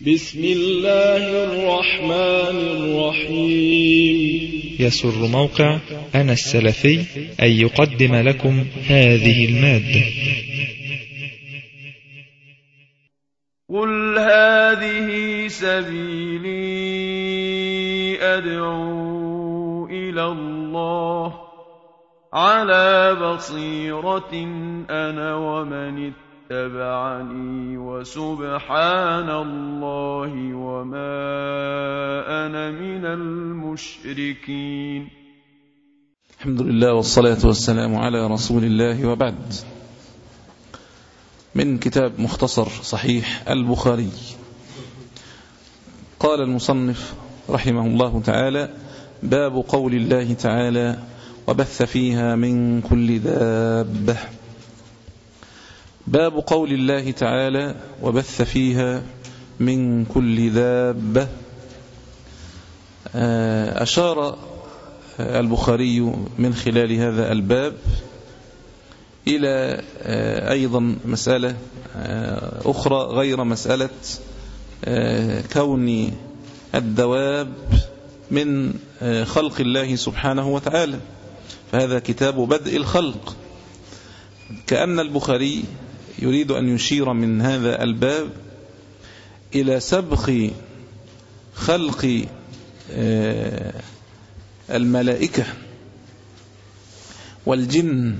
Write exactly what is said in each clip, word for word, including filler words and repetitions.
بسم الله الرحمن الرحيم. يسر موقع أنا السلفي أن يقدم لكم هذه المادة. قل هذه سبيلي أدعو إلى الله على بصيرة أنا ومن اتبعني وسبحان الله وما أنا من المشركين. الحمد لله والصلاة والسلام على رسول الله، وبعد. من كتاب مختصر صحيح البخاري، قال المصنف رحمه الله تعالى: باب قول الله تعالى: وبث فيها من كل دابة. باب قول الله تعالى: وبث فيها من كل دابة. أشار البخاري من خلال هذا الباب إلى أيضا مسألة أخرى غير مسألة كون الدواب من خلق الله سبحانه وتعالى، فهذا كتاب بدء الخلق. كأن البخاري يريد أن يشير من هذا الباب إلى سبق خلق الملائكة والجن،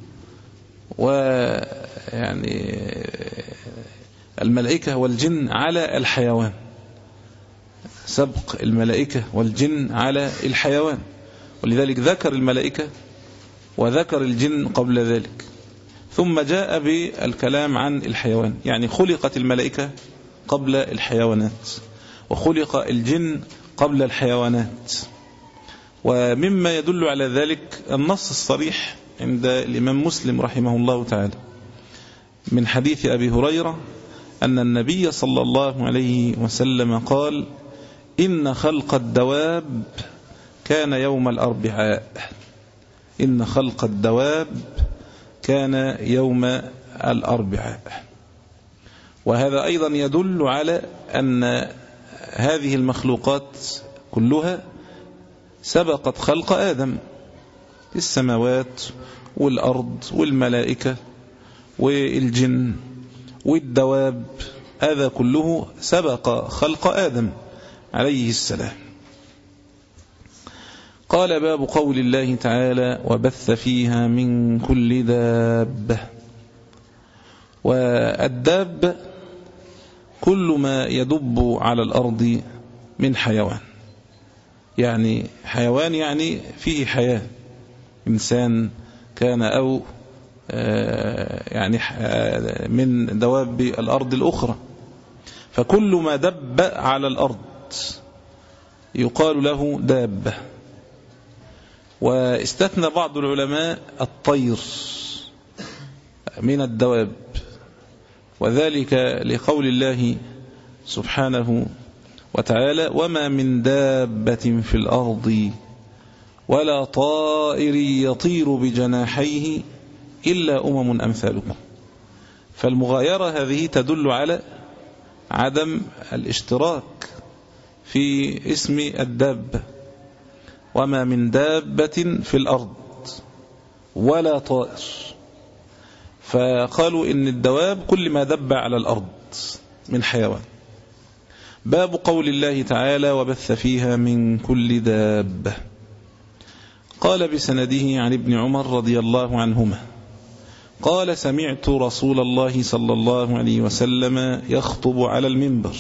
ويعني الملائكة والجن على الحيوان، سبق الملائكة والجن على الحيوان، ولذلك ذكر الملائكة وذكر الجن قبل ذلك، ثم جاء بالكلام عن الحيوان. يعني خلقت الملائكة قبل الحيوانات، وخلق الجن قبل الحيوانات. ومما يدل على ذلك النص الصريح عند الإمام مسلم رحمه الله تعالى من حديث أبي هريرة أن النبي صلى الله عليه وسلم قال: إن خلق الدواب كان يوم الأربعاء. إن خلق الدواب كان يوم الأربعاء. وهذا أيضا يدل على أن هذه المخلوقات كلها سبقت خلق آدم، السماوات والأرض والملائكة والجن والدواب، هذا كله سبق خلق آدم عليه السلام. قال: باب قول الله تعالى: وبث فيها من كل دابة. والدابة كل ما يدب على الأرض من حيوان، يعني حيوان يعني فيه حياة، إنسان كان أو يعني من دواب الأرض الأخرى، فكل ما دب على الأرض يقال له دابة. واستثنى بعض العلماء الطير من الدواب، وذلك لقول الله سبحانه وتعالى: وما من دابة في الأرض ولا طائر يطير بجناحيه إلا أمم أمثالكم. فالمغايرة هذه تدل على عدم الاشتراك في اسم الدابة. وما من دابة في الأرض ولا طائر، فقالوا إن الدواب كل ما دب على الأرض من حيوان. باب قول الله تعالى: وبث فيها من كل دابة. قال بسنده عن ابن عمر رضي الله عنهما قال: سمعت رسول الله صلى الله عليه وسلم يخطب على المنبر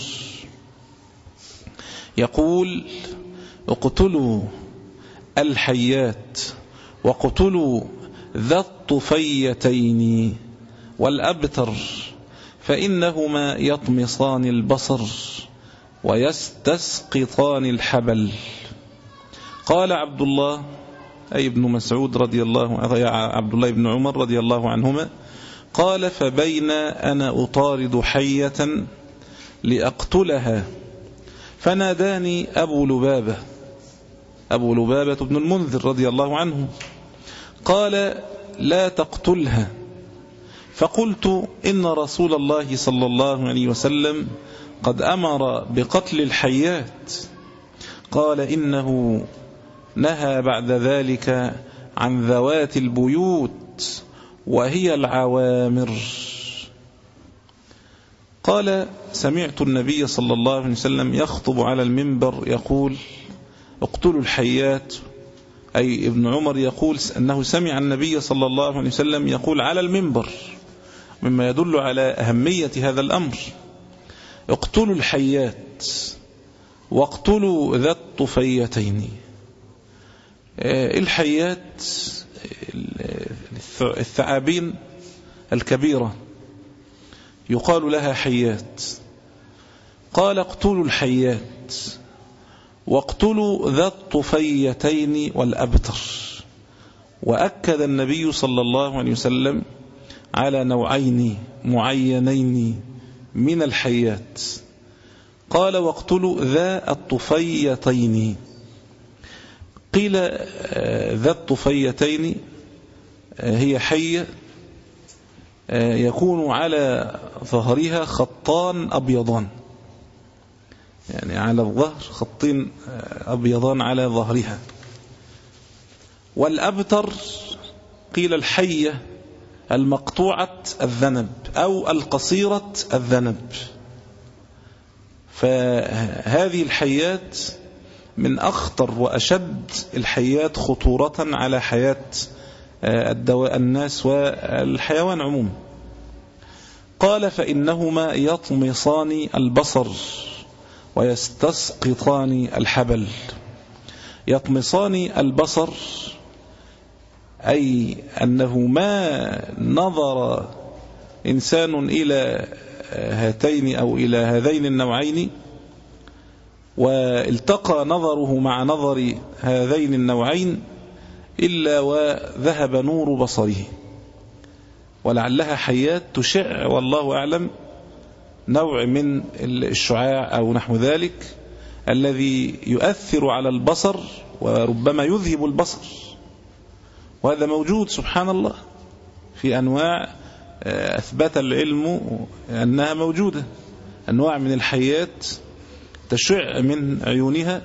يقول: اقتلوا الحيات واقتلوا ذا الطفيتين والأبتر، فإنهما يطمسان البصر ويستسقطان الحبل. قال عبد الله أي ابن مسعود رضي الله عنه، عبد الله بن عمر رضي الله عنهما قال: فبين أنا أطارد حية لأقتلها فناداني أبو لبابة أبو لبابة بن المنذر رضي الله عنه قال: لا تقتلها. فقلت: إن رسول الله صلى الله عليه وسلم قد أمر بقتل الحيات، قال إنه نهى بعد ذلك عن ذوات البيوت وهي العوامر. قال سمعت النبي صلى الله عليه وسلم يخطب على المنبر يقول اقتلوا الحيات، أي ابن عمر يقول أنه سمع النبي صلى الله عليه وسلم يقول على المنبر، مما يدل على أهمية هذا الأمر. اقتلوا الحيات واقتلوا ذا الطفيتين. الحيات الثعابين الكبيرة يقال لها حيات. قال اقتلوا الحيات واقتلوا ذا الطفيتين والأبتر. وأكد النبي صلى الله عليه وسلم على نوعين معينين من الحيات. قال واقتلوا ذا الطفيتين. قيل ذا الطفيتين هي حية يكون على ظهرها خطان أبيضان، يعني على الظهر خطين أبيضان على ظهرها. والأبتر قيل الحية المقطوعة الذنب أو القصيرة الذنب. فهذه الحيات من أخطر وأشد الحيات خطورة على حياة الدواء الناس والحيوان عموما. قال فإنهما يطمصان البصر ويستسقطان الحبل. يطمصان البصر أي أنه ما نظر إنسان إلى هاتين أو إلى هذين النوعين والتقى نظره مع نظر هذين النوعين إلا وذهب نور بصره. ولعلها حيات تشع والله أعلم نوع من الشعاع أو نحو ذلك الذي يؤثر على البصر وربما يذهب البصر. وهذا موجود سبحان الله في أنواع أثبت العلم أنها موجودة، أنواع من الحيات تشع من عيونها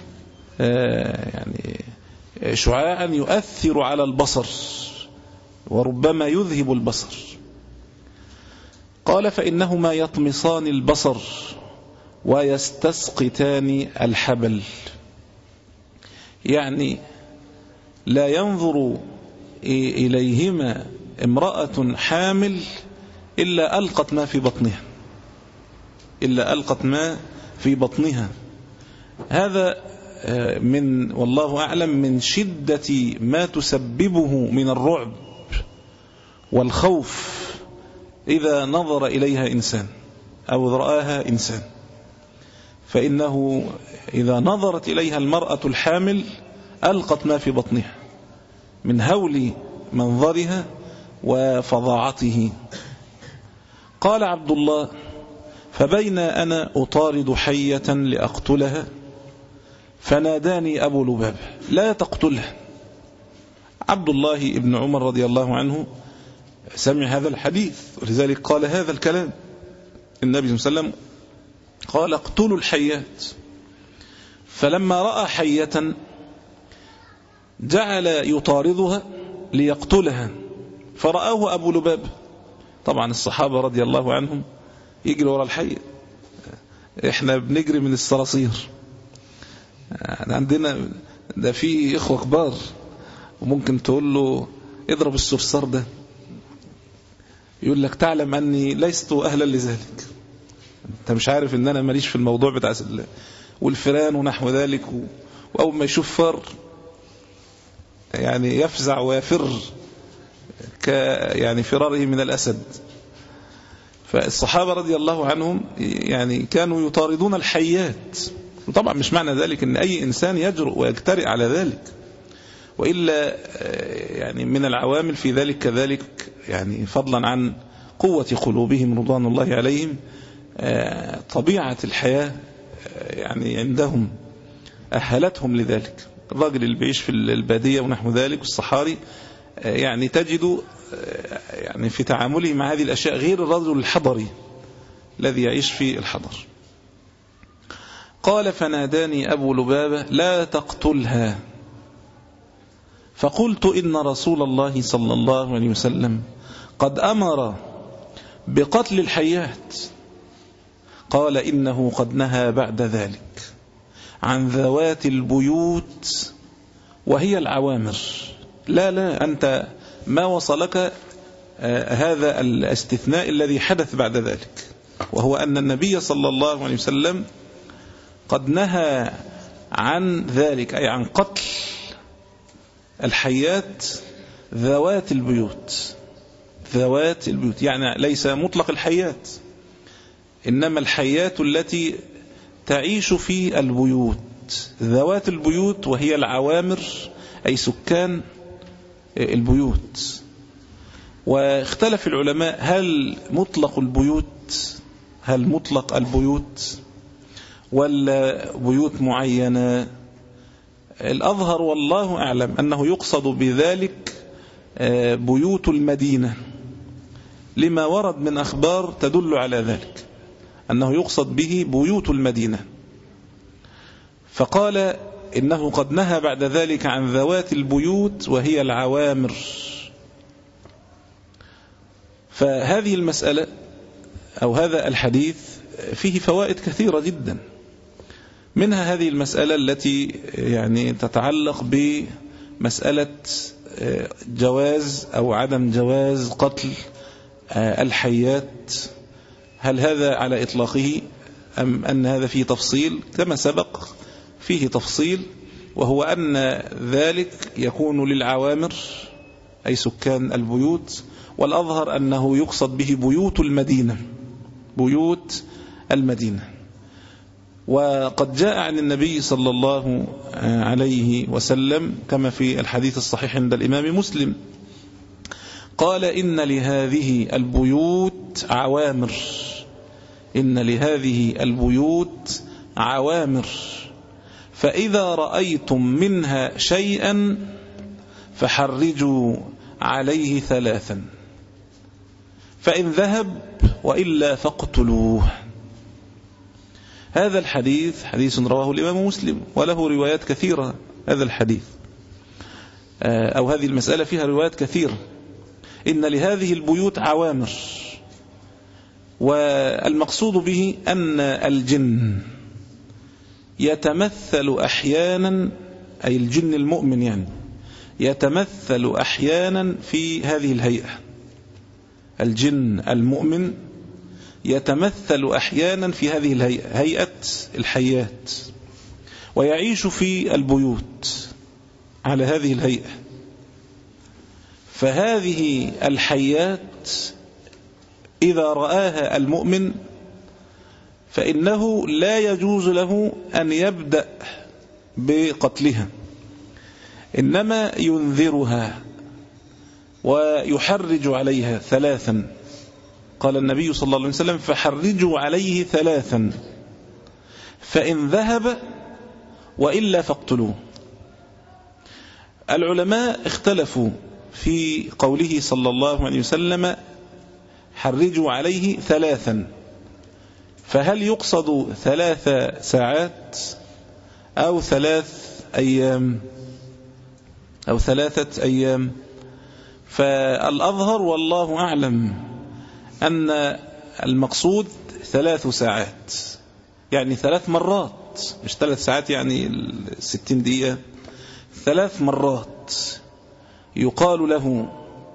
يعني شعاعا يؤثر على البصر وربما يذهب البصر. قال فإنهما يطمصان البصر ويستسقطان الحبل، يعني لا ينظر إليهما امرأة حامل إلا ألقت ما في بطنها إلا ألقت ما في بطنها. هذا من والله أعلم من شدة ما تسببه من الرعب والخوف إذا نظر إليها إنسان أو رآها إنسان. فإنه إذا نظرت إليها المرأة الحامل ألقت ما في بطنها من هول منظرها وفظاعته. قال عبد الله فبين أنا أطارد حية لأقتلها فناداني أبو لبابة لا تقتلها. عبد الله بن عمر رضي الله عنه سمع هذا الحديث ولذلك قال هذا الكلام. النبي صلى الله عليه وسلم قال اقتلوا الحيات. فلما رأى حية جعل يطاردها ليقتلها فرآه أبو لبابة. طبعا الصحابة رضي الله عنهم يجري وراء الحية، احنا بنجري من الصراصير. عندنا ده في إخوة كبار وممكن تقول له اضرب الصرصار ده يقول لك تعلم أني ليست أهلا لذلك، أنت مش عارف أن أنا ماليش في الموضوع بتاع والفيران ونحو ذلك. وأول ما يشوف فار يعني يفزع ويفر ك يعني فراره من الأسد. فالصحابة رضي الله عنهم يعني كانوا يطاردون الحيات. وطبعا مش معنى ذلك أن أي إنسان يجرؤ ويجترئ على ذلك، وإلا يعني من العوامل في ذلك كذلك يعني فضلا عن قوة قلوبهم رضوان الله عليهم طبيعة الحياة يعني عندهم أهلتهم لذلك. الراجل اللي بيعيش في البادية ونحو ذلك والصحاري يعني تجد يعني في تعامله مع هذه الأشياء غير الرجل الحضري الذي يعيش في الحضر. قال فناداني أبو لبابة لا تقتلها، فقلت إن رسول الله صلى الله عليه وسلم قد أمر بقتل الحيات. قال إنه قد نهى بعد ذلك عن ذوات البيوت وهي العوامر. لا لا أنت ما وصلك آه هذا الاستثناء الذي حدث بعد ذلك، وهو أن النبي صلى الله عليه وسلم قد نهى عن ذلك، أي عن قتل الحيات ذوات البيوت. ذوات البيوت يعني ليس مطلق الحيات، إنما الحيات التي تعيش في البيوت. ذوات البيوت وهي العوامر أي سكان البيوت. واختلف العلماء هل مطلق البيوت هل مطلق البيوت ولا بيوت معينة. الأظهر والله أعلم أنه يقصد بذلك بيوت المدينة، لما ورد من أخبار تدل على ذلك، أنه يقصد به بيوت المدينة. فقال إنه قد نهى بعد ذلك عن ذوات البيوت وهي العوامر. فهذه المسألة أو هذا الحديث فيه فوائد كثيرة جدا، منها هذه المسألة التي يعني تتعلق بمسألة جواز أو عدم جواز قتل الحيات. هل هذا على إطلاقه أم أن هذا فيه تفصيل؟ كما سبق فيه تفصيل، وهو أن ذلك يكون للعوامر أي سكان البيوت، والأظهر أنه يقصد به بيوت المدينة بيوت المدينة. وقد جاء عن النبي صلى الله عليه وسلم كما في الحديث الصحيح عند الإمام مسلم قال إن لهذه البيوت عوامر إن لهذه البيوت عوامر فإذا رأيتم منها شيئا فحرجوا عليه ثلاثا فإن ذهب وإلا فاقتلوه. هذا الحديث حديث رواه الإمام مسلم وله روايات كثيرة. هذا الحديث أو هذه المسألة فيها روايات كثيرة. إن لهذه البيوت عوامر، والمقصود به أن الجن يتمثل أحيانا، أي الجن المؤمن يعني يتمثل أحيانا في هذه الهيئة. الجن المؤمن يتمثل أحيانا في هذه الهيئة، هيئة الحيات، ويعيش في البيوت على هذه الهيئة. فهذه الحيات إذا رآها المؤمن فإنه لا يجوز له أن يبدأ بقتلها، إنما ينذرها ويحرج عليها ثلاثا. قال النبي صلى الله عليه وسلم فحرجوا عليه ثلاثا فإن ذهب وإلا فاقتلوه. العلماء اختلفوا في قوله صلى الله عليه وسلم حرجوا عليه ثلاثا، فهل يقصد ثلاث ساعات أو ثلاث أيام أو ثلاثة أيام؟ فالأظهر والله أعلم أن المقصود ثلاث ساعات، يعني ثلاث مرات، مش ثلاث ساعات يعني ستين دقيقة، ثلاث مرات يقال له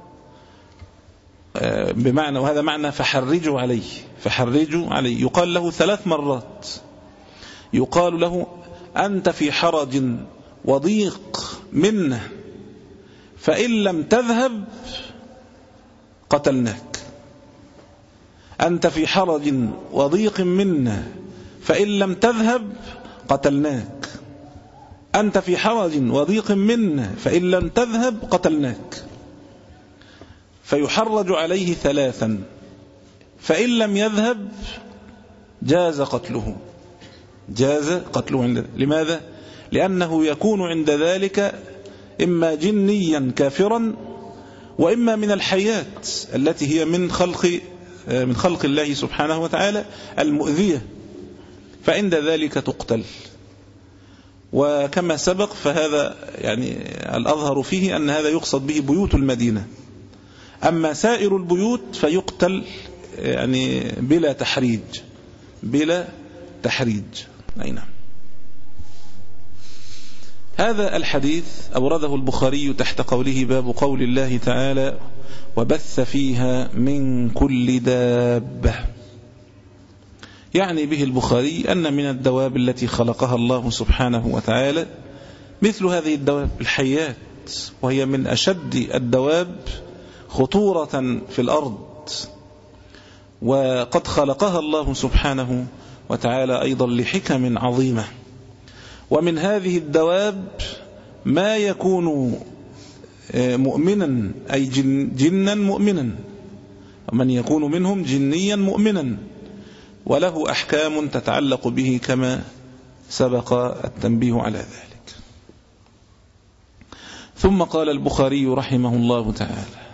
بمعنى، وهذا معنى فحرجوا عليه فحرجوا عليه يقال له ثلاث مرات. يقال له أنت في حرج وضيق منه فإن لم تذهب قتلناك. أنت في حرج وضيق منا فإن لم تذهب قتلناك. أنت في حرج وضيق منا فإن لم تذهب قتلناك. فيحرج عليه ثلاثا، فإن لم يذهب جاز قتله جاز قتله عند. لماذا؟ لأنه يكون عند ذلك إما جنيا كافرا وإما من الحيات التي هي من خلق من خلق الله سبحانه وتعالى المؤذية. فعند ذلك تقتل. وكما سبق فهذا يعني الأظهر فيه أن هذا يقصد به بيوت المدينة. أما سائر البيوت فيقتل يعني بلا تحريج بلا تحريج. أي نعم. هذا الحديث أورده البخاري تحت قوله باب قول الله تعالى وبث فيها من كل دابة. يعني به البخاري أن من الدواب التي خلقها الله سبحانه وتعالى مثل هذه الدواب الحيات، وهي من أشد الدواب خطورة في الأرض، وقد خلقها الله سبحانه وتعالى أيضا لحكم عظيمة. ومن هذه الدواب ما يكون مؤمنا أي جن جنا مؤمنا، ومن يكون منهم جنيا مؤمنا، وله أحكام تتعلق به كما سبق التنبيه على ذلك. ثم قال البخاري رحمه الله تعالى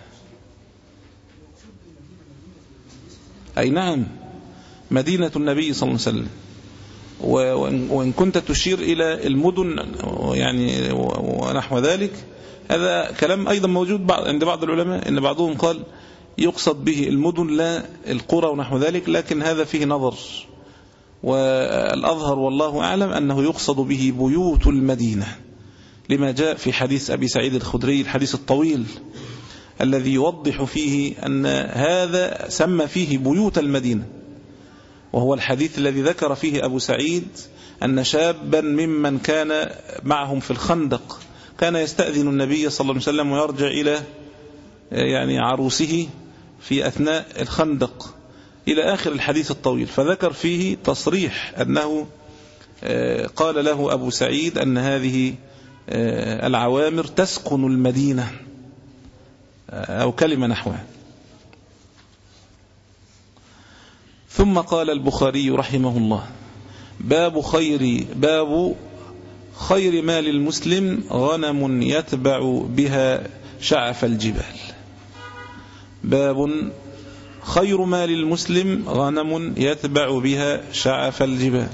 أي نعم مدينة النبي صلى الله عليه وسلم. وإن كنت تشير إلى المدن يعني ونحو ذلك، هذا كلام أيضا موجود عند بعض العلماء، إن بعضهم قال يقصد به المدن لا القرى ونحو ذلك، لكن هذا فيه نظر، والأظهر والله أعلم أنه يقصد به بيوت المدينة، لما جاء في حديث أبي سعيد الخدري الحديث الطويل الذي يوضح فيه أن هذا سمى فيه بيوت المدينة، وهو الحديث الذي ذكر فيه أبو سعيد أن شابا ممن كان معهم في الخندق كان يستأذن النبي صلى الله عليه وسلم ويرجع إلى يعني عروسه في أثناء الخندق إلى آخر الحديث الطويل، فذكر فيه تصريح أنه قال له أبو سعيد أن هذه العوامر تسكن المدينة أو كلمة نحوها. ثم قال البخاري رحمه الله باب خير باب خير مال المسلم غنم يتبع بها شعف الجبال. باب خير مال المسلم غنم يتبع بها شعف الجبال.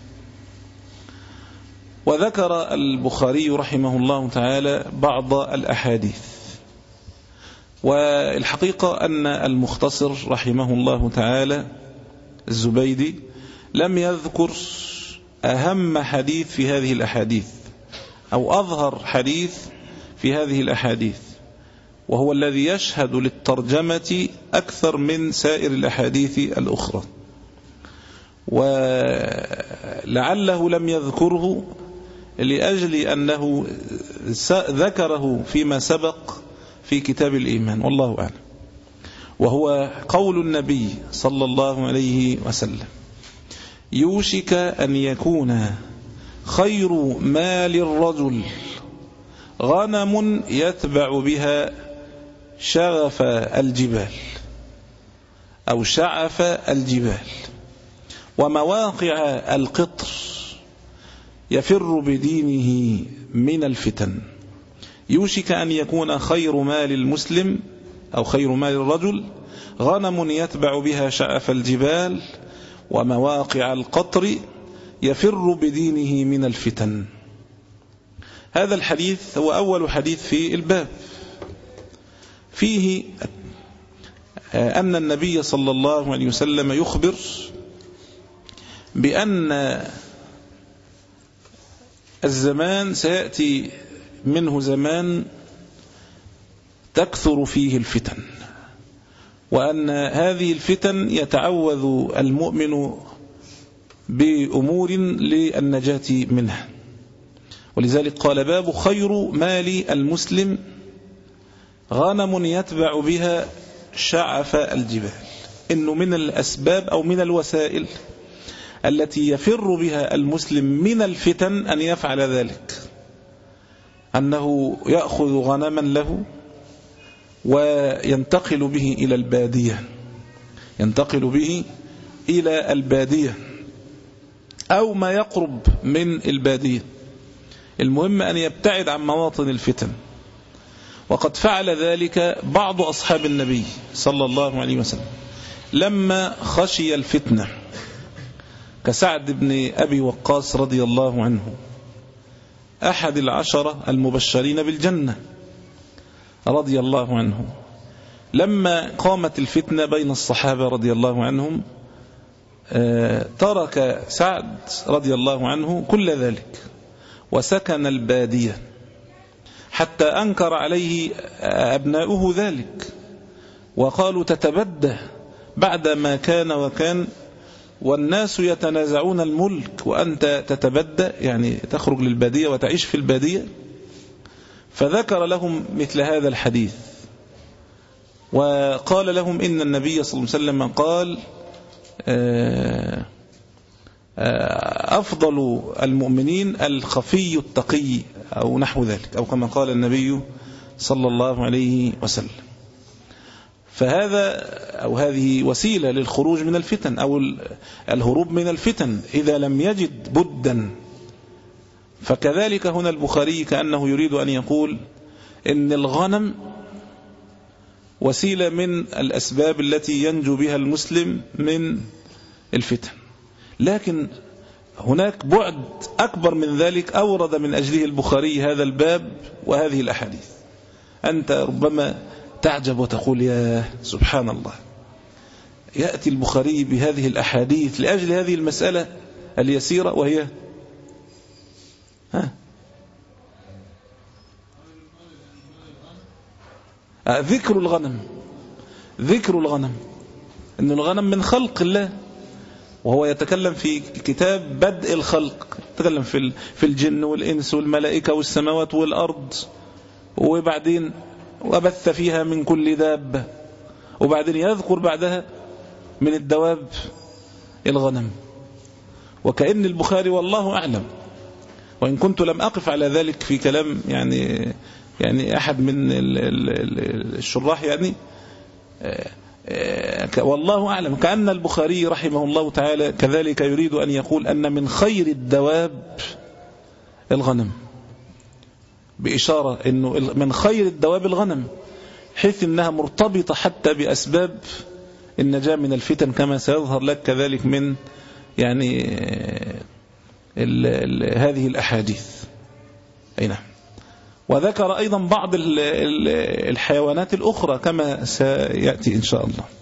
وذكر البخاري رحمه الله تعالى بعض الأحاديث، والحقيقة أن المختصر رحمه الله تعالى الزبيدي لم يذكر أهم حديث في هذه الأحاديث أو أظهر حديث في هذه الأحاديث، وهو الذي يشهد للترجمة أكثر من سائر الأحاديث الأخرى، ولعله لم يذكره لأجل أنه ذكره فيما سبق في كتاب الإيمان، والله أعلم. وهو قول النبي صلى الله عليه وسلم يوشك أن يكون خير مال الرجل غنم يتبع بها شغف الجبال أو شعف الجبال ومواقع القطر يفر بدينه من الفتن. يوشك أن يكون خير مال المسلم أو خير مال الرجل غنم يتبع بها شعف الجبال ومواقع القطر يفر بدينه من الفتن. هذا الحديث هو أول حديث في الباب، فيه أن النبي صلى الله عليه وسلم يخبر بأن الزمان سيأتي منه زمان تكثر فيه الفتن، وأن هذه الفتن يتعوذ المؤمن بأمور للنجاة منها. ولذلك قال باب خير مال المسلم غنم يتبع بها شعف الجبال، إنه من الأسباب أو من الوسائل التي يفر بها المسلم من الفتن أن يفعل ذلك، أنه يأخذ غنما له وينتقل به إلى البادية ينتقل به إلى البادية أو ما يقرب من البادية، المهم أن يبتعد عن مواطن الفتن. وقد فعل ذلك بعض أصحاب النبي صلى الله عليه وسلم لما خشي الفتنة، كسعد بن أبي وقاص رضي الله عنه أحد العشرة المبشرين بالجنة رضي الله عنه. لما قامت الفتنة بين الصحابة رضي الله عنهم ترك سعد رضي الله عنه كل ذلك وسكن البادية، حتى أنكر عليه أبناؤه ذلك وقالوا تتبدى بعد ما كان وكان والناس يتنازعون الملك وأنت تتبدى، يعني تخرج للبادية وتعيش في البادية. فذكر لهم مثل هذا الحديث وقال لهم إن النبي صلى الله عليه وسلم قال أفضل المؤمنين الخفي التقي أو نحو ذلك، أو كما قال النبي صلى الله عليه وسلم. فهذا أو هذه وسيلة للخروج من الفتن أو الهروب من الفتن إذا لم يجد بدا. فكذلك هنا البخاري كأنه يريد أن يقول إن الغنم وسيلة من الأسباب التي ينجو بها المسلم من الفتن، لكن هناك بعد أكبر من ذلك أورد من أجله البخاري هذا الباب وهذه الأحاديث. أنت ربما تعجب وتقول يا سبحان الله، يأتي البخاري بهذه الأحاديث لأجل هذه المسألة اليسيرة وهي ها ذكر الغنم. ذكر الغنم إن الغنم من خلق الله، وهو يتكلم في كتاب بدء الخلق، يتكلم في في الجن والإنس والملائكة والسماوات والأرض، وبعدين وبث فيها من كل دابة، وبعدين يذكر بعدها من الدواب الغنم. وكأن البخاري والله أعلم، وإن كنت لم أقف على ذلك في كلام يعني يعني أحد من الشراح يعني والله أعلم، كأن البخاري رحمه الله تعالى كذلك يريد أن يقول أن من خير الدواب الغنم، بإشارة أنه من خير الدواب الغنم، حيث أنها مرتبطة حتى بأسباب النجاة من الفتن كما سيظهر لك كذلك من يعني ال ال هذه الأحاديث. أي نعم. وذكر أيضا بعض ال ال الحيوانات الأخرى كما سيأتي إن شاء الله.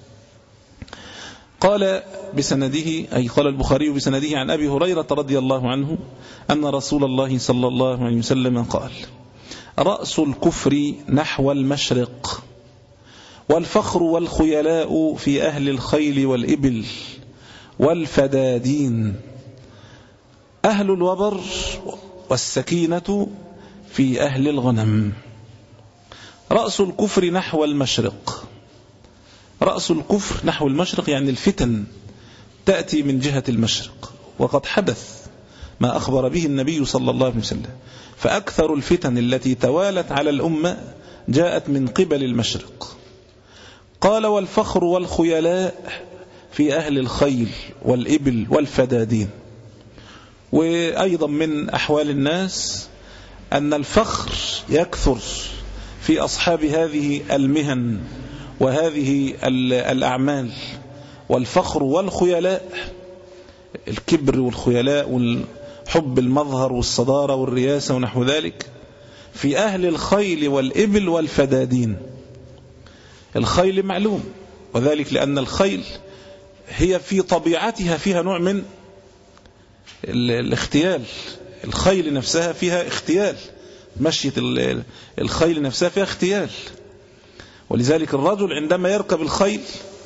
قال بسنده، أي قال البخاري بسنده عن أبي هريرة رضي الله عنه أن رسول الله صلى الله عليه وسلم قال: رأس الكفر نحو المشرق، والفخر والخيلاء في أهل الخيل والإبل والفدادين، أهل الوبر والسكينة في أهل الغنم. رأس الكفر نحو المشرق، رأس الكفر نحو المشرق يعني الفتن تأتي من جهة المشرق، وقد حدث ما أخبر به النبي صلى الله عليه وسلم، فأكثر الفتن التي توالت على الأمة جاءت من قبل المشرق. قال: والفخر والخيلاء في أهل الخيل والإبل والفدادين. وأيضا من أحوال الناس أن الفخر يكثر في أصحاب هذه المهن وهذه الأعمال، والفخر والخيلاء، الكبر والخيلاء والحب المظهر والصدارة والرياسة ونحو ذلك، في أهل الخيل والإبل والفدادين. الخيل معلوم، وذلك لأن الخيل هي في طبيعتها فيها نوع من الاختيال. الخيل نفسها فيها اختيال، مشية الخيل نفسها فيها اختيال. ولذلك الرجل عندما يركب الخيل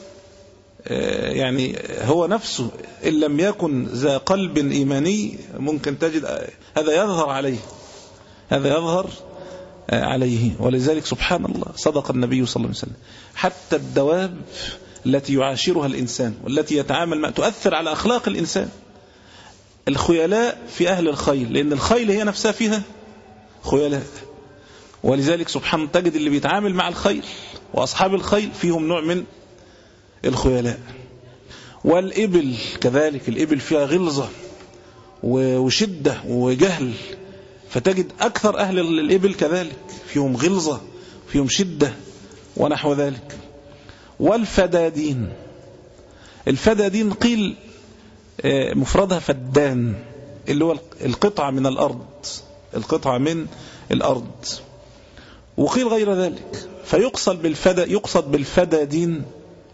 يعني هو نفسه إن لم يكن ذا قلب إيماني ممكن تجد هذا يظهر عليه، هذا يظهر عليه. ولذلك سبحان الله صدق النبي صلى الله عليه وسلم، حتى الدواب التي يعاشرها الإنسان والتي يتعامل معها تؤثر على أخلاق الإنسان. الخيلاء في أهل الخيل، لأن الخيل هي نفسها فيها خيلاء، ولذلك سبحان تجد اللي بيتعامل مع الخيل وأصحاب الخيل فيهم نوع من الخيلاء. والإبل كذلك، الإبل فيها غلظة وشدة وجهل، فتجد أكثر أهل الإبل كذلك فيهم غلظة فيهم شدة ونحو ذلك. والفدادين، الفدادين قيل مفردها فدان، اللي هو القطعة من الأرض، القطعة من الأرض. وقيل غير ذلك، فيقصد بالفدا يقصد بالفدادين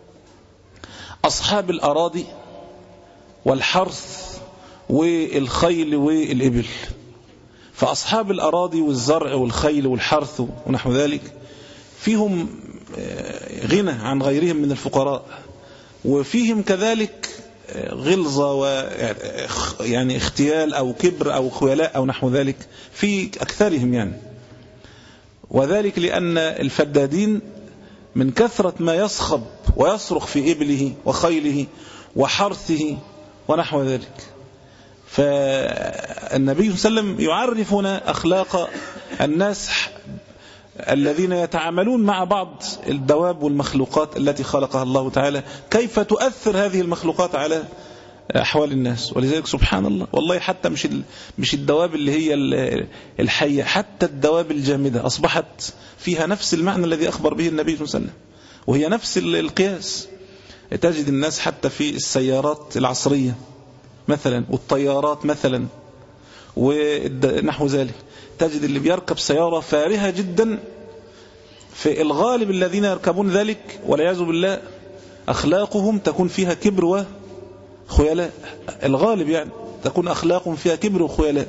أصحاب الأراضي والحرث والخيل والإبل. فأصحاب الأراضي والزرع والخيل والحرث ونحو ذلك فيهم غنى عن غيرهم من الفقراء، وفيهم كذلك غلظة ويعني اختيال أو كبر أو خيلاء أو نحو ذلك في أكثرهم يعني. وذلك لأن الفدادين من كثرة ما يصخب ويصرخ في إبله وخيله وحرثه ونحو ذلك. فالنبي صلى الله عليه وسلم يعرفنا أخلاق الناس الذين يتعاملون مع بعض الدواب والمخلوقات التي خلقها الله تعالى، كيف تؤثر هذه المخلوقات على أحوال الناس. ولذلك سبحان الله والله حتى مش مش الدواب اللي هي الحية، حتى الدواب الجامدة أصبحت فيها نفس المعنى الذي أخبر به النبي صلى الله عليه وسلم، وهي نفس القياس. تجد الناس حتى في السيارات العصرية مثلا والطيارات مثلا ونحو ذلك، تجد اللي بيركب سيارة فارهة جدا، في الغالب الذين يركبون ذلك والعياذ بالله أخلاقهم تكون فيها كبر وخيلاء، الغالب يعني تكون أخلاقهم فيها كبر وخيلاء.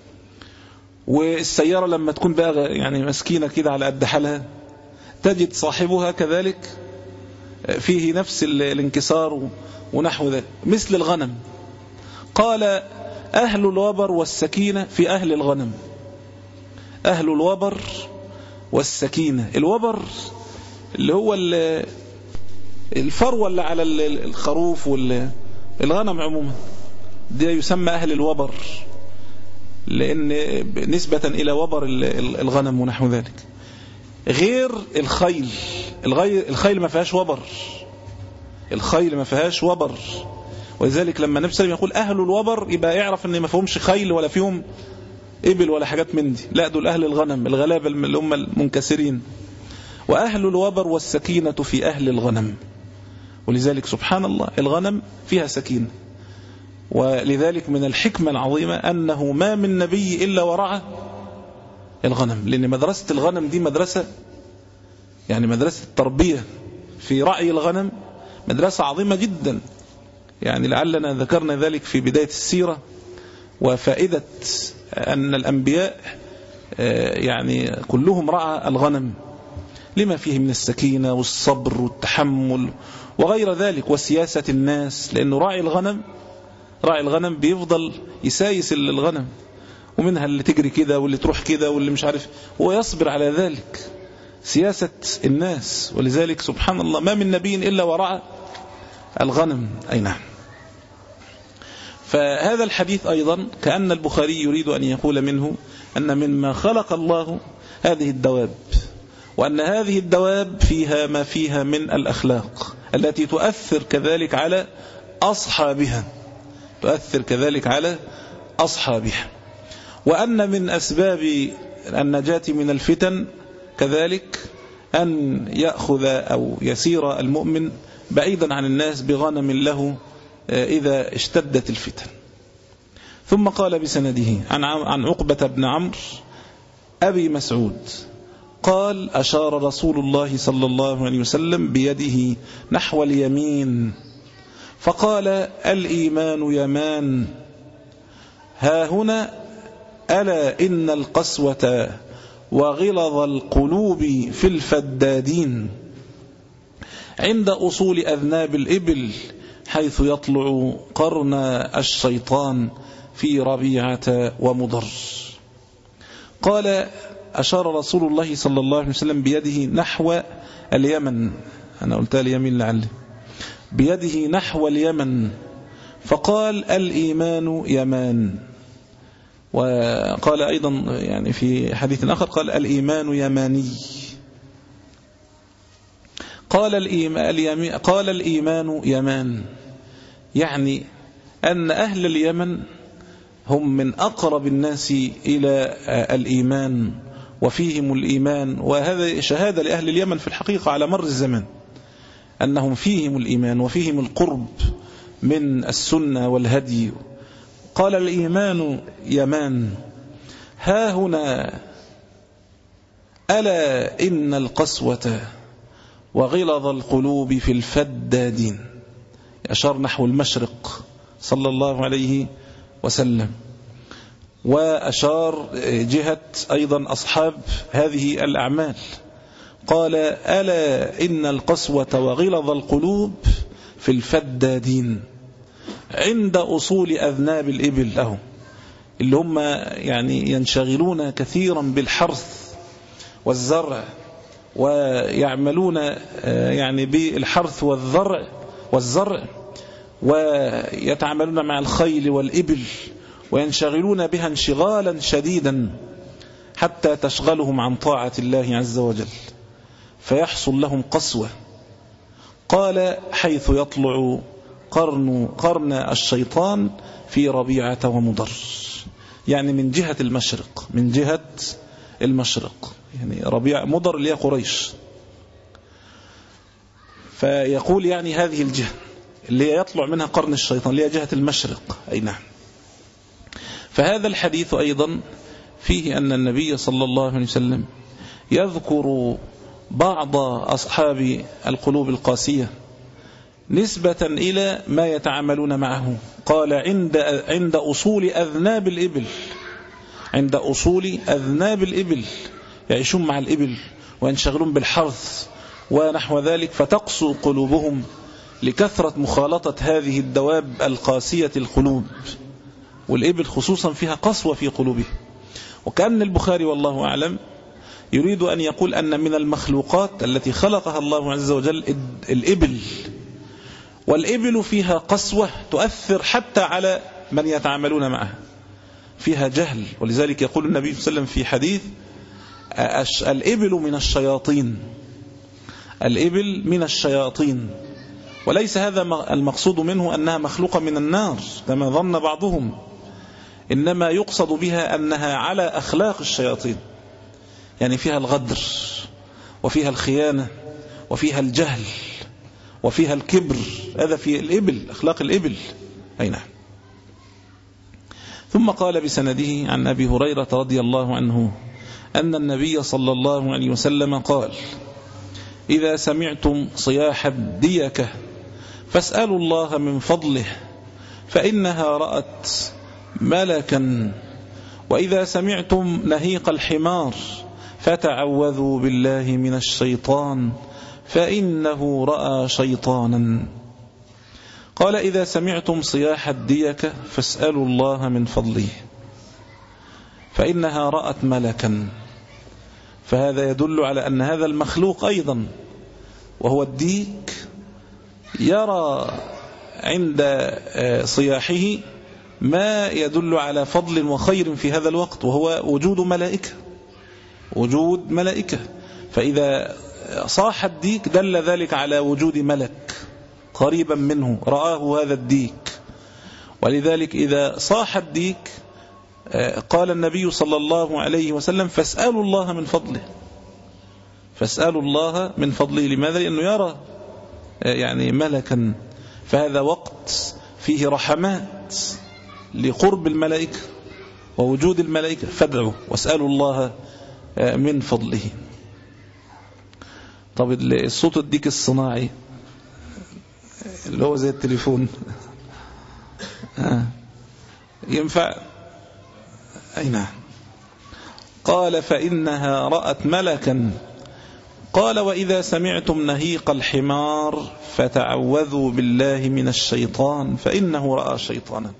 والسيارة لما تكون بقى يعني مسكينة كده على قد حالها، تجد صاحبها كذلك فيه نفس الانكسار ونحو ذلك. مثل الغنم، قال أهل الوبر والسكينة في أهل الغنم. أهل الوبر والسكينة، الوبر اللي هو الفروة اللي على الخروف والغنم عموما، دي يسمى أهل الوبر، لأن نسبة إلى وبر الغنم ونحو ذلك. غير الخيل، الخيل ما فيهاش وبر، الخيل ما فيهاش وبر. ولذلك لما النبي صلى الله عليه وسلم يقول أهل الوبر يبقى يعرف أن ما فيهمش خيل ولا فيهم إبل ولا حاجات من دي، لا دول أهل الغنم، الغلابة اللي هم المنكسرين. وأهل الوبر والسكينة في أهل الغنم. ولذلك سبحان الله الغنم فيها سكينة. ولذلك من الحكمة العظيمة أنه ما من نبي إلا ورعى الغنم، لأن مدرسة الغنم دي مدرسة يعني مدرسة التربية في رعي الغنم، مدرسة عظيمة جدا. يعني لعلنا ذكرنا ذلك في بداية السيرة، وفائدة أن الأنبياء يعني كلهم رعى الغنم لما فيه من السكينة والصبر والتحمل وغير ذلك وسياسة الناس. لأنه راعي الغنم راعي الغنم بيفضل يسايس الغنم، ومنها اللي تجري كده واللي تروح كده واللي مش عارف، هو يصبر على ذلك، سياسة الناس. ولذلك سبحان الله ما من نبي إلا ورعى الغنم. أي نعم. فهذا الحديث أيضا كأن البخاري يريد أن يقول منه أن مما خلق الله هذه الدواب، وأن هذه الدواب فيها ما فيها من الأخلاق التي تؤثر كذلك على أصحابها، تؤثر كذلك على أصحابها. وأن من أسباب النجاة من الفتن كذلك أن يأخذ أو يسير المؤمن بعيدا عن الناس بغنم له إذا اشتدت الفتن. ثم قال بسنده عن عقبة بن عمرو أبي مسعود قال أشار رسول الله صلى الله عليه وسلم بيده نحو اليمين فقال الإيمان يمان، ها هنا ألا إن القسوة وغلظ القلوب في الفدادين عند أصول أذناب الإبل حيث يطلع قرن الشيطان في ربيعة ومضر. قال أشار رسول الله صلى الله عليه وسلم بيده نحو اليمن، أنا قلت اليمين لعله، بيده نحو اليمن فقال الإيمان يمان. وقال أيضا يعني في حديث آخر قال الإيمان يماني. قال الإيمان, قال الإيمان يمان، يعني أن أهل اليمن هم من أقرب الناس إلى الإيمان وفيهم الإيمان. وهذا شهادة لأهل اليمن في الحقيقة على مر الزمان أنهم فيهم الإيمان وفيهم القرب من السنة والهدي. قال الإيمان يمان ها هنا ألا إن القسوة وغلظ القلوب في الفدادين. أشار نحو المشرق صلى الله عليه وسلم، وأشار جهة أيضا أصحاب هذه الأعمال. قال ألا إن القسوة وغلظ القلوب في الفدادين عند أصول أذناب الإبل لهم، اللي هم يعني ينشغلون كثيرا بالحرث والزرع، ويعملون يعني بالحرث والزرع والزرع ويتعاملون مع الخيل والإبل، وينشغلون بها انشغالا شديدا حتى تشغلهم عن طاعة الله عز وجل، فيحصل لهم قسوة. قال حيث يطلع قرن, قرن الشيطان في ربيعة ومضر، يعني من جهة المشرق، من جهة المشرق، يعني ربيعة مضر اللي هي قريش. فيقول يعني هذه الجهة اللي يطلع منها قرن الشيطان اللي هي جهة المشرق. أي نعم. فهذا الحديث أيضا فيه أن النبي صلى الله عليه وسلم يذكر بعض أصحاب القلوب القاسية نسبة إلى ما يتعاملون معه. قال عند عند أصول أذناب الإبل، عند أصول أذناب الإبل، يعيشون مع الإبل وينشغلون بالحرث ونحو ذلك، فتقسو قلوبهم لكثرة مخالطة هذه الدواب القاسية القلوب، والإبل خصوصا فيها قسوة في قلوبه. وكأن البخاري والله أعلم يريد أن يقول أن من المخلوقات التي خلقها الله عز وجل الإبل، والإبل فيها قسوة تؤثر حتى على من يتعاملون معها، فيها جهل. ولذلك يقول النبي صلى الله عليه وسلم في حديث الإبل من الشياطين، الإبل من الشياطين. وليس هذا المقصود منه أنها مخلوقة من النار كما ظن بعضهم، إنما يقصد بها أنها على أخلاق الشياطين، يعني فيها الغدر وفيها الخيانة وفيها الجهل وفيها الكبر. هذا في الإبل، أخلاق الإبل. أي نعم. ثم قال بسنده عن أبي هريرة رضي الله عنه أن النبي صلى الله عليه وسلم قال إذا سمعتم صياح الديكة فاسألوا الله من فضله فإنها رأت ملكا، وإذا سمعتم نهيق الحمار فتعوذوا بالله من الشيطان فإنه رأى شيطانا. قال إذا سمعتم صياح الديكة فاسألوا الله من فضله فإنها رأت ملكا. فهذا يدل على أن هذا المخلوق أيضا وهو الديك يرى عند صياحه ما يدل على فضل وخير في هذا الوقت، وهو وجود ملائكة، وجود ملائكة. فإذا صاح الديك دل ذلك على وجود ملك قريبا منه رآه هذا الديك. ولذلك إذا صاح الديك قال النبي صلى الله عليه وسلم فاسألوا الله من فضله، فاسألوا الله من فضله. لماذا؟ لأنه يرى يعني ملكا، فهذا وقت فيه رحمات لقرب الملائكة ووجود الملائكة، فادعوا واسألوا الله من فضله. طب الصوت الديك الصناعي اللي هو زي التليفون ينفع؟ أي نعم. قال فإنها رأت ملكا. قال وإذا سمعتم نهيق الحمار فتعوذوا بالله من الشيطان فإنه رأى شيطانا.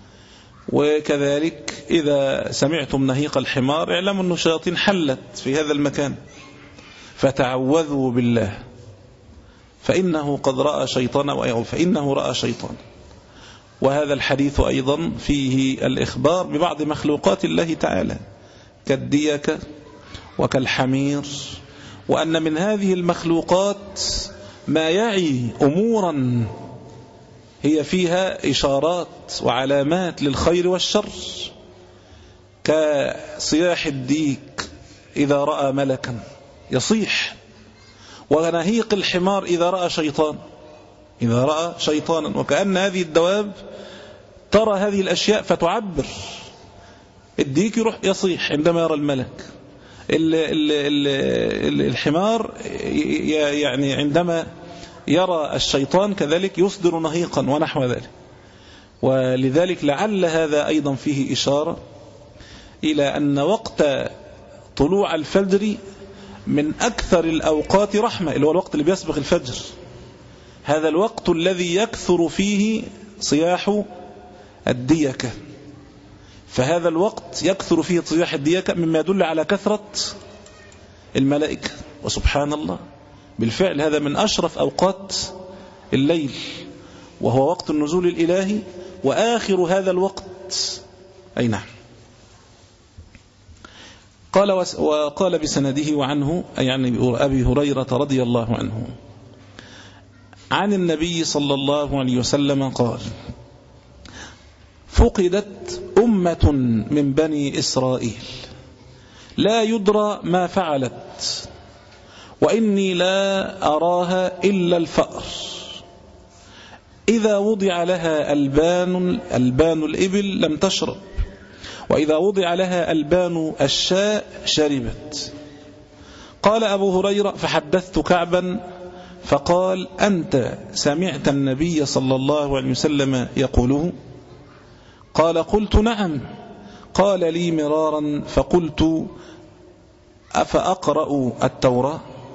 وكذلك إذا سمعتم نهيق الحمار اعلموا أن الشياطين حلت في هذا المكان، فتعوذوا بالله فإنه قد رأى شيطانا، فإنه رأى شيطانا. وهذا الحديث أيضا فيه الإخبار ببعض مخلوقات الله تعالى كالديكة وكالحمير، وأن من هذه المخلوقات ما يعي أمورا هي فيها إشارات وعلامات للخير والشر، كصياح الديك إذا رأى ملكا يصيح، ونهيق الحمار إذا رأى شيطان إذا رأى شيطانا، وكأن هذه الدواب ترى هذه الأشياء فتعبر. الديك يروح يصيح عندما يرى الملك، ال ال ال الحمار يعني عندما يرى الشيطان كذلك يصدر نهيقا ونحو ذلك. ولذلك لعل هذا أيضا فيه إشارة إلى أن وقت طلوع الفجر من أكثر الأوقات رحمة، اللي هو الوقت اللي بيسبق الفجر. هذا الوقت الذي يكثر فيه صياح الديكة، فهذا الوقت يكثر فيه صياح الديكة مما يدل على كثرة الملائكة. وسبحان الله، بالفعل هذا من أشرف أوقات الليل، وهو وقت النزول الإلهي وآخر هذا الوقت. أي نعم. قال وقال بسنده وعنه، يعني أبي هريرة رضي الله عنه عن النبي صلى الله عليه وسلم قال: فقدت أمة من بني إسرائيل لا يدرى ما فعلت، وإني لا أراها إلا الفأر، إذا وضع لها ألبان ألبان الإبل لم تشرب، وإذا وضع لها ألبان الشاء شربت. قال أبو هريرة: فحدثت كعبا فقال: أنت سمعت النبي صلى الله عليه وسلم يقوله؟ قال: قلت نعم. قال لي مرارا فقلت: أفأقرأ التوراة؟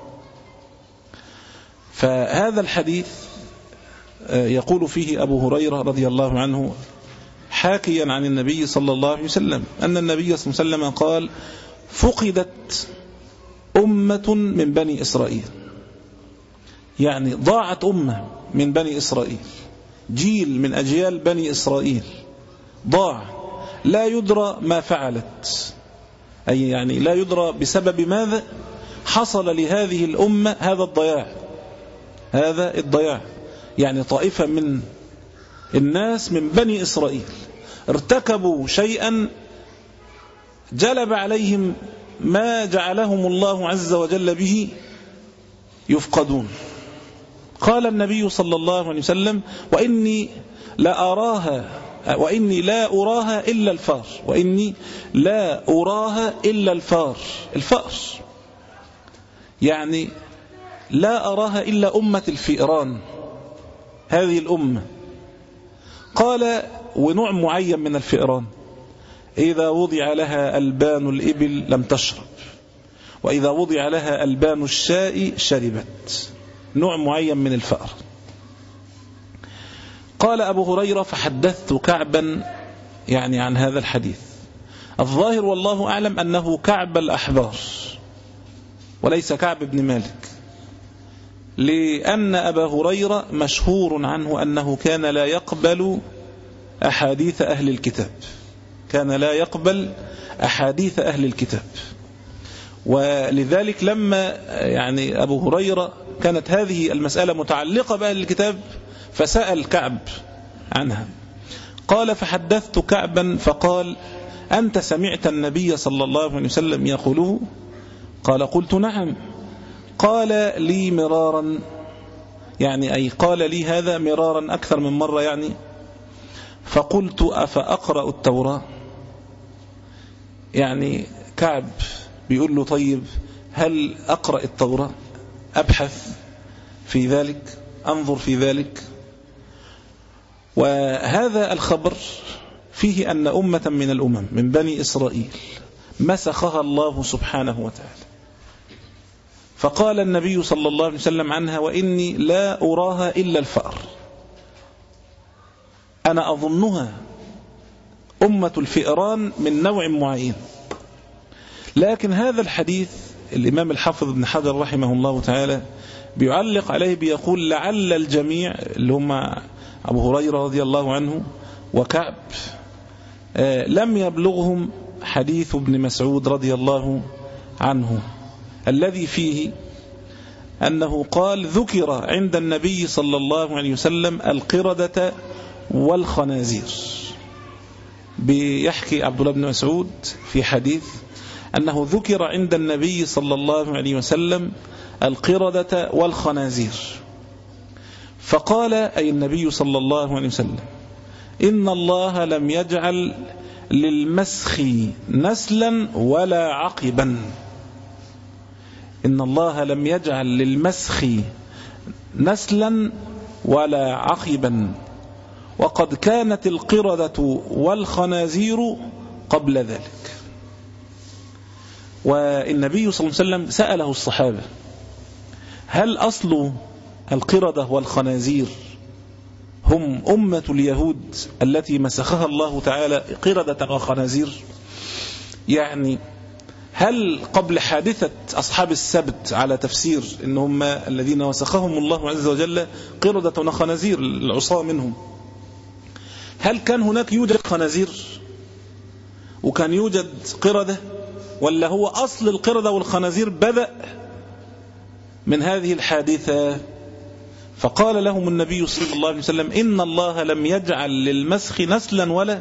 فهذا الحديث يقول فيه أبو هريرة رضي الله عنه حاكيا عن النبي صلى الله عليه وسلم أن النبي صلى الله عليه وسلم قال: فقدت أمة من بني إسرائيل، يعني ضاعت أمة من بني إسرائيل، جيل من أجيال بني إسرائيل ضاع، لا يدرى ما فعلت، أي يعني لا يدرى بسبب ماذا حصل لهذه الأمة هذا الضياع. هذا الضياع يعني طائفة من الناس من بني إسرائيل ارتكبوا شيئا جلب عليهم ما جعلهم الله عز وجل به يفقدون. قال النبي صلى الله عليه وسلم: وإني لا أراها وإني لا أراها إلا الفار، وإني لا أراها إلا الفار، الفأر يعني لا أراها إلا أمة الفئران، هذه الأمة. قال: ونوع معين من الفئران، إذا وضع لها ألبان الإبل لم تشرب، وإذا وضع لها ألبان الشاء شربت، نوع معين من الفأر. قال أبو هريرة: فحدثت كعبا يعني عن هذا الحديث. الظاهر والله أعلم أنه كعب الأحبار وليس كعب بن مالك، لأن أبا هريرة مشهور عنه أنه كان لا يقبل أحاديث أهل الكتاب، كان لا يقبل أحاديث أهل الكتاب. ولذلك لما يعني أبو هريرة كانت هذه المسألة متعلقة بأهل الكتاب فسأل كعب عنها. قال: فحدثت كعبا فقال: أنت سمعت النبي صلى الله عليه وسلم يقوله؟ قال: قلت نعم. قال لي مرارا، يعني أي قال لي هذا مرارا أكثر من مرة يعني. فقلت: أفأقرأ التوراة؟ يعني كعب بيقول له: طيب هل أقرأ التوراة؟ أبحث في ذلك، أنظر في ذلك. وهذا الخبر فيه أن أمة من الأمم من بني إسرائيل مسخها الله سبحانه وتعالى. فقال النبي صلى الله عليه وسلم عنها: وإني لا أراها إلا الفأر، أنا أظنها أمة الفئران من نوع معين. لكن هذا الحديث الإمام الحافظ ابن حجر رحمه الله تعالى بيعلق عليه بيقول: لعل الجميع اللي هم أبو هريرة رضي الله عنه وكعب لم يبلغهم حديث ابن مسعود رضي الله عنه الذي فيه أنه قال: ذكر عند النبي صلى الله عليه وسلم القردة والخنازير. بيحكي عبد الله بن مسعود في حديث أنه ذكر عند النبي صلى الله عليه وسلم القردة والخنازير، فقال أي النبي صلى الله عليه وسلم: إن الله لم يجعل للمسخ نسلا ولا عقبا. إن الله لم يجعل للمسخ نسلا ولا عقبا، وقد كانت القردة والخنازير قبل ذلك. والنبي صلى الله عليه وسلم سأله الصحابة: هل أصل القردة والخنازير هم أمة اليهود التي مسخها الله تعالى قردة وخنازير؟ يعني هل قبل حادثة أصحاب السبت على تفسير إن هم الذين وسخهم الله عز وجل قردة وخنازير العصاة منهم، هل كان هناك يوجد خنازير وكان يوجد قردة، ولا هو أصل القردة والخنازير بدأ من هذه الحادثة؟ فقال لهم النبي صلى الله عليه وسلم: إن الله لم يجعل للمسخ نسلا ولا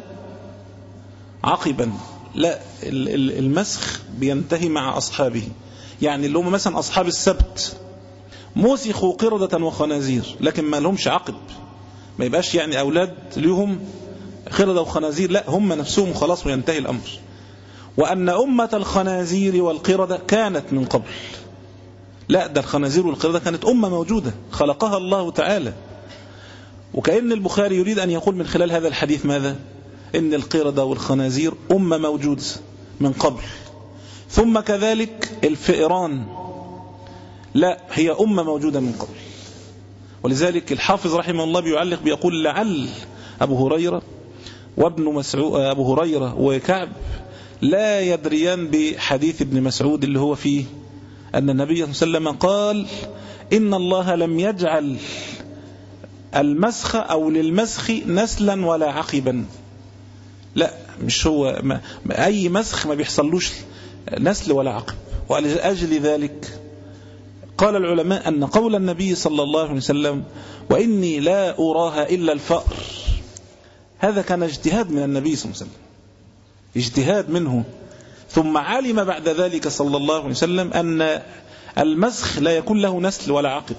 عقبا. لا، المسخ بينتهي مع أصحابه، يعني اللي هم مثلا أصحاب السبت مسخوا قردة وخنازير لكن ما لهمش عقب، ما يبقاش يعني أولاد لهم قردة وخنازير، لا هم نفسهم خلاص وينتهي الأمر. وأن أمة الخنازير والقردة كانت من قبل، لا ده الخنازير والقردة كانت أمة موجودة خلقها الله تعالى. وكأن البخاري يريد أن يقول من خلال هذا الحديث ماذا؟ إن القردة والخنازير أمة موجودة من قبل، ثم كذلك الفئران لا هي أمة موجودة من قبل. ولذلك الحافظ رحمه الله بيعلق بيقول: لعل أبو هريرة وابن مسعود أبو هريرة وكعب لا يدريان بحديث ابن مسعود اللي هو فيه أن النبي صلى الله عليه وسلم قال: إن الله لم يجعل المسخ أو للمسخ نسلا ولا عقبا. لا، مش هو ما أي مسخ ما بيحصلوش نسل ولا عقب. ولأجل ذلك قال العلماء أن قول النبي صلى الله عليه وسلم: وإني لا أراها إلا الفأر، هذا كان اجتهاد من النبي صلى الله عليه وسلم، اجتهاد منه. ثم علم بعد ذلك صلى الله عليه وسلم أن المسخ لا يكون له نسل ولا عقب.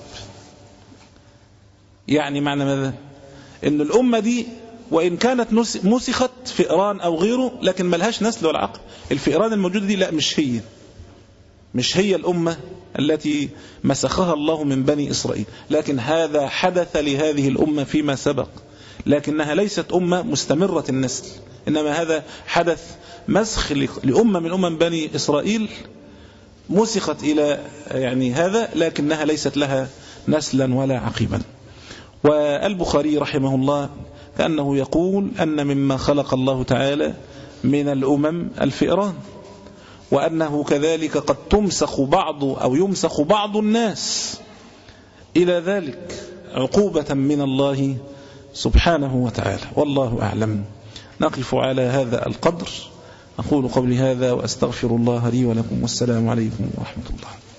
يعني معنى ماذا؟ أن الأمة دي وإن كانت مسخت فئران أو غيره لكن ملهاش نسل ولا عقب. الفئران الموجودة دي لا مش هي مش هي الأمة التي مسخها الله من بني إسرائيل، لكن هذا حدث لهذه الأمة فيما سبق، لكنها ليست أمة مستمرة النسل، إنما هذا حدث مسخ لأمة من أمم بني إسرائيل مسخت إلى يعني هذا، لكنها ليست لها نسلا ولا عقيبا. والبخاري رحمه الله كأنه يقول أن مما خلق الله تعالى من الأمم الفئران، وأنه كذلك قد تمسخ بعض أو يمسخ بعض الناس إلى ذلك عقوبة من الله سبحانه وتعالى. والله أعلم. نقف على هذا القدر. أقول قولي هذا وأستغفر الله لي ولكم، والسلام عليكم ورحمة الله.